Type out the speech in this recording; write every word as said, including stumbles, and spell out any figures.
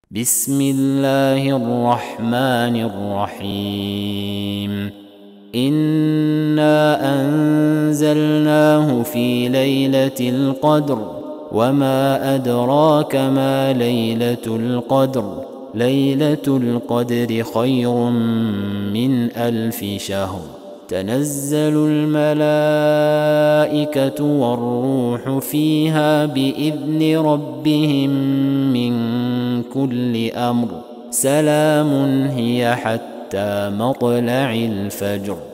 بسم الله الرحمن الرحيم إنا أنزلناه في ليلة القدر وما أدراك ما ليلة القدر ليلة القدر خير من ألف شهر تنزل الملائكة والروح فيها بإذن ربهم من كل أمر سلام هي حتى مطلع الفجر.